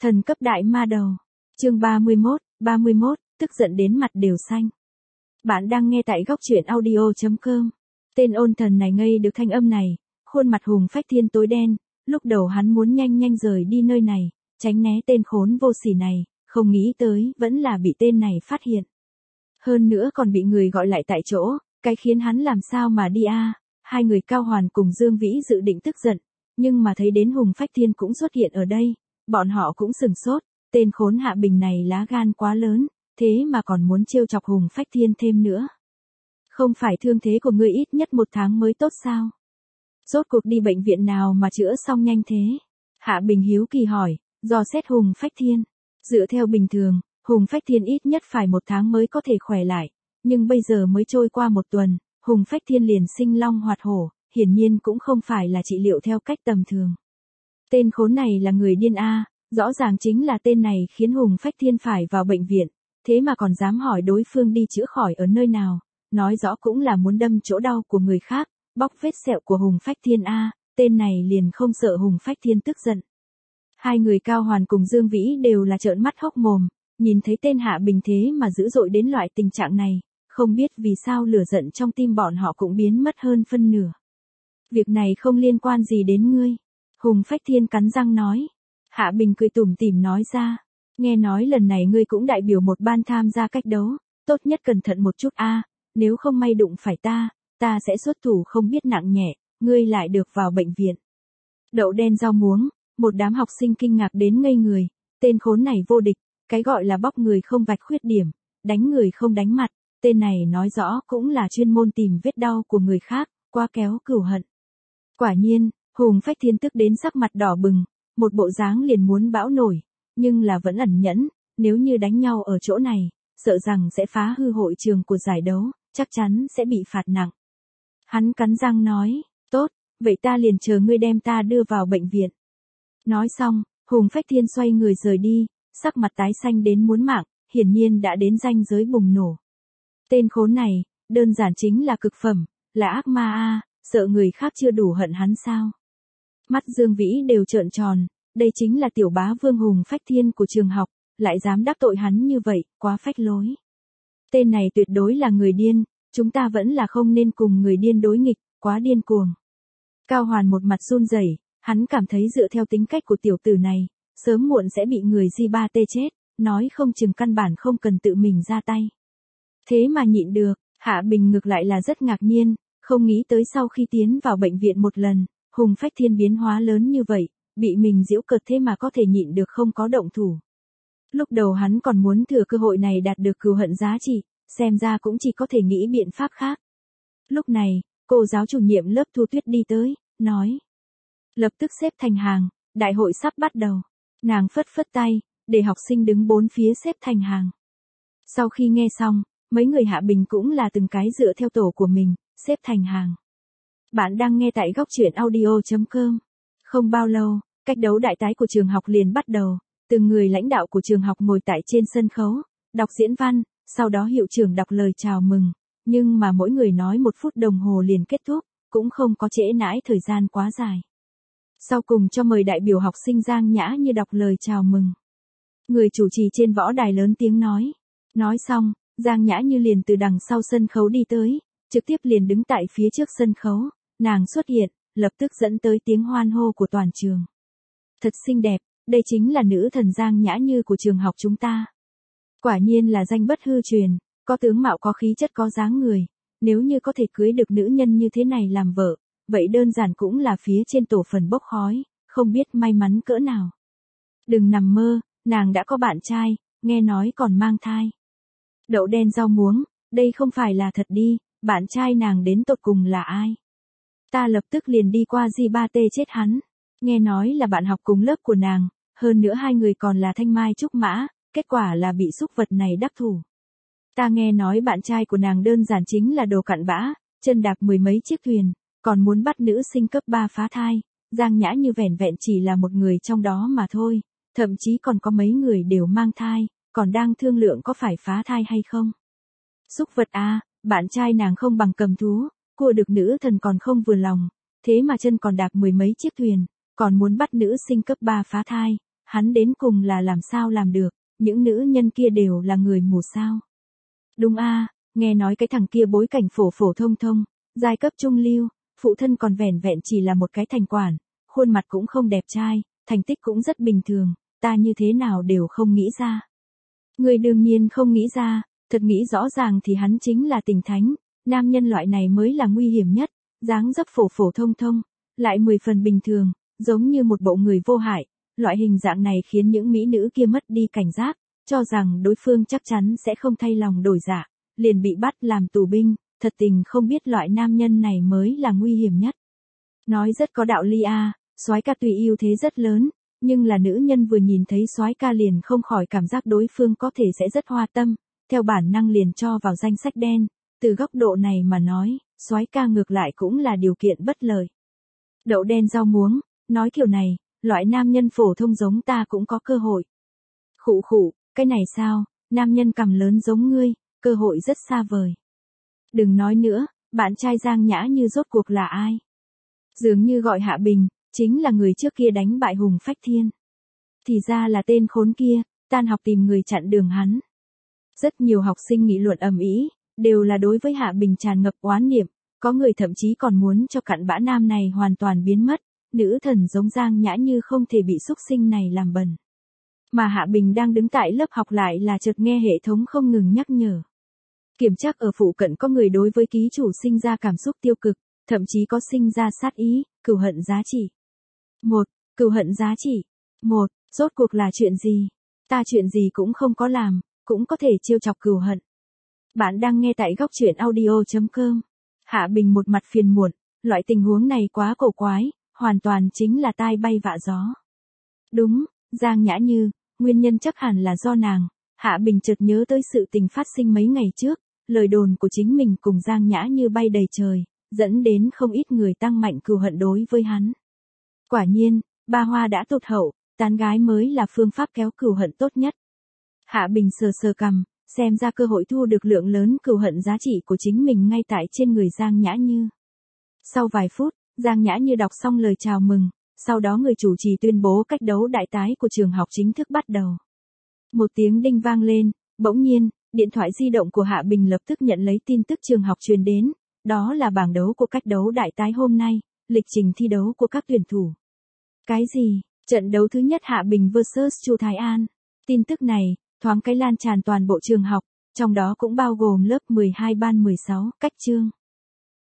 Thần cấp đại ma đầu. Chương 31, tức giận đến mặt đều xanh. Bạn đang nghe tại góc truyện audio.com. Tên ôn thần này ngây được thanh âm này, khuôn mặt Hùng Phách Thiên tối đen, lúc đầu hắn muốn nhanh nhanh rời đi nơi này, tránh né tên khốn vô sỉ này, không nghĩ tới vẫn là bị tên này phát hiện. Hơn nữa còn bị người gọi lại tại chỗ, cái khiến hắn làm sao mà đi a. Hai người Cao Hoàn cùng Dương Vĩ dự định tức giận, nhưng mà thấy đến Hùng Phách Thiên cũng xuất hiện ở đây, bọn họ cũng sừng sốt, tên khốn Hạ Bình này lá gan quá lớn, thế mà còn muốn trêu chọc Hùng Phách Thiên thêm nữa. Không phải thương thế của ngươi ít nhất 1 tháng mới tốt sao? Rốt cuộc đi bệnh viện nào mà chữa xong nhanh thế? Hạ Bình hiếu kỳ hỏi, dò xét Hùng Phách Thiên. Dựa theo bình thường, Hùng Phách Thiên ít nhất phải 1 tháng mới có thể khỏe lại, nhưng bây giờ mới trôi qua 1 tuần, Hùng Phách Thiên liền sinh long hoạt hổ, hiển nhiên cũng không phải là trị liệu theo cách tầm thường. Tên khốn này là người điên a, rõ ràng chính là tên này khiến Hùng Phách Thiên phải vào bệnh viện, thế mà còn dám hỏi đối phương đi chữa khỏi ở nơi nào, nói rõ cũng là muốn đâm chỗ đau của người khác, bóc vết sẹo của Hùng Phách Thiên a, tên này liền không sợ Hùng Phách Thiên tức giận. Hai người Cao Hoàn cùng Dương Vĩ đều là trợn mắt hốc mồm, nhìn thấy tên Hạ Bình thế mà dữ dội đến loại tình trạng này, không biết vì sao lửa giận trong tim bọn họ cũng biến mất hơn phân nửa. Việc này không liên quan gì đến ngươi. Hùng Phách Thiên cắn răng nói. Hạ Bình cười tủm tỉm nói ra. Nghe nói lần này ngươi cũng đại biểu một ban tham gia cách đấu, tốt nhất cẩn thận một chút a, nếu không may đụng phải ta sẽ xuất thủ không biết nặng nhẹ, ngươi lại được vào bệnh viện. Đậu đen rau muống, một đám học sinh kinh ngạc đến ngây người, tên khốn này vô địch, cái gọi là bóc người không vạch khuyết điểm, đánh người không đánh mặt, tên này nói rõ cũng là chuyên môn tìm vết đau của người khác, qua kéo cửu hận. Quả nhiên, Hùng Phách Thiên tức đến sắc mặt đỏ bừng, một bộ dáng liền muốn bão nổi, nhưng là vẫn ẩn nhẫn, nếu như đánh nhau ở chỗ này, sợ rằng sẽ phá hư hội trường của giải đấu, chắc chắn sẽ bị phạt nặng. Hắn cắn răng nói, tốt, vậy ta liền chờ ngươi đem ta đưa vào bệnh viện. Nói xong, Hùng Phách Thiên xoay người rời đi, sắc mặt tái xanh đến muốn mạng, hiển nhiên đã đến ranh giới bùng nổ. Tên khốn này, đơn giản chính là cực phẩm, là ác ma a, sợ người khác chưa đủ hận hắn sao? Mắt Dương Vĩ đều trợn tròn, đây chính là tiểu bá vương Hùng Phách Thiên của trường học, lại dám đắc tội hắn như vậy, quá phách lối. Tên này tuyệt đối là người điên, chúng ta vẫn là không nên cùng người điên đối nghịch, quá điên cuồng. Cao Hoàn một mặt run rẩy, hắn cảm thấy dựa theo tính cách của tiểu tử này, sớm muộn sẽ bị người G3T chết, nói không chừng căn bản không cần tự mình ra tay. Thế mà nhịn được, Hạ Bình ngược lại là rất ngạc nhiên, không nghĩ tới sau khi tiến vào bệnh viện một lần, Hùng Phách Thiên biến hóa lớn như vậy, bị mình giễu cợt thế mà có thể nhịn được không có động thủ. Lúc đầu hắn còn muốn thừa cơ hội này đạt được cừu hận giá trị, xem ra cũng chỉ có thể nghĩ biện pháp khác. Lúc này, cô giáo chủ nhiệm lớp Thu Tuyết đi tới, nói. Lập tức xếp thành hàng, đại hội sắp bắt đầu. Nàng phất phất tay, để học sinh đứng 4 phía xếp thành hàng. Sau khi nghe xong, mấy người Hạ Bình cũng là từng cái dựa theo tổ của mình, xếp thành hàng. Bạn đang nghe tại góc truyện audio.com. Không bao lâu, cách đấu đại tái của trường học liền bắt đầu, từng người lãnh đạo của trường học ngồi tại trên sân khấu, đọc diễn văn, sau đó hiệu trưởng đọc lời chào mừng, nhưng mà mỗi người nói 1 phút đồng hồ liền kết thúc, cũng không có trễ nãi thời gian quá dài. Sau cùng cho mời đại biểu học sinh Giang Nhã Như đọc lời chào mừng. Người chủ trì trên võ đài lớn tiếng nói. Nói xong, Giang Nhã Như liền từ đằng sau sân khấu đi tới, trực tiếp liền đứng tại phía trước sân khấu, nàng xuất hiện, lập tức dẫn tới tiếng hoan hô của toàn trường. Thật xinh đẹp, đây chính là nữ thần Giang Nhã Như của trường học chúng ta. Quả nhiên là danh bất hư truyền, có tướng mạo có khí chất có dáng người, nếu như có thể cưới được nữ nhân như thế này làm vợ, vậy đơn giản cũng là phía trên tổ phần bốc khói, không biết may mắn cỡ nào. Đừng nằm mơ, nàng đã có bạn trai, nghe nói còn mang thai. Đậu đen rau muống, đây không phải là thật đi, bạn trai nàng đến tột cùng là ai? Ta lập tức liền đi qua G3T chết hắn. Nghe nói là bạn học cùng lớp của nàng, hơn nữa hai người còn là thanh mai trúc mã, kết quả là bị xúc vật này đắc thủ. Ta nghe nói bạn trai của nàng đơn giản chính là đồ cặn bã, chân đạp 10 mấy chiếc thuyền, còn muốn bắt nữ sinh cấp 3 phá thai, Giang Nhã Như vẻn vẹn chỉ là một người trong đó mà thôi, thậm chí còn có mấy người đều mang thai, còn đang thương lượng có phải phá thai hay không. Xúc vật a, bạn trai nàng không bằng cầm thú, cua được nữ thần còn không vừa lòng, thế mà chân còn đạp 10 mấy chiếc thuyền, còn muốn bắt nữ sinh cấp 3 phá thai, Hắn đến cùng là làm sao làm được, những nữ nhân kia đều là người mù sao. Đúng a, nghe nói cái thằng kia bối cảnh phổ phổ thông thông, giai cấp trung lưu, phụ thân còn vẻn vẹn chỉ là một cái thành quản, khuôn mặt cũng không đẹp trai, thành tích cũng rất bình thường, ta như thế nào đều không nghĩ ra. Người đương nhiên không nghĩ ra, thật nghĩ rõ ràng thì hắn chính là tình thánh, nam nhân loại này mới là nguy hiểm nhất, dáng dấp phổ phổ thông thông, lại 10 phần bình thường, giống như một bộ người vô hại, loại hình dạng này khiến những mỹ nữ kia mất đi cảnh giác, cho rằng đối phương chắc chắn sẽ không thay lòng đổi dạ, liền bị bắt làm tù binh, thật tình không biết loại nam nhân này mới là nguy hiểm nhất. Nói rất có đạo lý a, soái ca tùy ưu thế rất lớn, nhưng là nữ nhân vừa nhìn thấy soái ca liền không khỏi cảm giác đối phương có thể sẽ rất hoa tâm, theo bản năng liền cho vào danh sách đen, từ góc độ này mà nói, soái ca ngược lại cũng là điều kiện bất lợi. Đậu đen rau muống, nói kiểu này, loại nam nhân phổ thông giống ta cũng có cơ hội. Khụ khụ, cái này sao, nam nhân cằm lớn giống ngươi, cơ hội rất xa vời. Đừng nói nữa, bạn trai Giang Nhã Như rốt cuộc là ai? Dường như gọi Hạ Bình, chính là người trước kia đánh bại Hùng Phách Thiên. Thì ra là tên khốn kia, tan học tìm người chặn đường hắn. Rất nhiều học sinh nghị luận ầm ĩ, đều là đối với Hạ Bình tràn ngập oán niệm, có người thậm chí còn muốn cho cặn bã nam này hoàn toàn biến mất, nữ thần giống Giang Nhã Như không thể bị xúc sinh này làm bẩn. Mà Hạ Bình đang đứng tại lớp học lại là chợt nghe hệ thống không ngừng nhắc nhở. Kiểm tra ở phụ cận có người đối với ký chủ sinh ra cảm xúc tiêu cực, thậm chí có sinh ra sát ý, cừu hận giá trị. Cừu hận giá trị. Rốt cuộc là chuyện gì? Ta chuyện gì cũng không có làm, cũng có thể trêu chọc cừu hận. Bạn đang nghe tại góc truyện audio.com. Hạ Bình một mặt phiền muộn, loại tình huống này quá cổ quái, hoàn toàn chính là tai bay vạ gió. Đúng, Giang Nhã Như, nguyên nhân chắc hẳn là do nàng. Hạ Bình chợt nhớ tới sự tình phát sinh mấy ngày trước, lời đồn của chính mình cùng Giang Nhã Như bay đầy trời, dẫn đến không ít người tăng mạnh cừu hận đối với hắn. Quả nhiên, ba hoa đã tụt hậu, tán gái mới là phương pháp kéo cừu hận tốt nhất. Hạ Bình sờ sờ cằm, xem ra cơ hội thu được lượng lớn cừu hận giá trị của chính mình ngay tại trên người Giang Nhã Như. Sau vài phút, Giang Nhã Như đọc xong lời chào mừng, sau đó người chủ trì tuyên bố cách đấu đại tái của trường học chính thức bắt đầu. Một tiếng đinh vang lên, bỗng nhiên, điện thoại di động của Hạ Bình lập tức nhận lấy tin tức trường học truyền đến, đó là bảng đấu của cách đấu đại tái hôm nay, lịch trình thi đấu của các tuyển thủ. Cái gì? Trận đấu thứ nhất Hạ Bình vs Chu Thái An. Tin tức này, thoáng cái lan tràn toàn bộ trường học, trong đó cũng bao gồm lớp 12 ban 16, cách chương.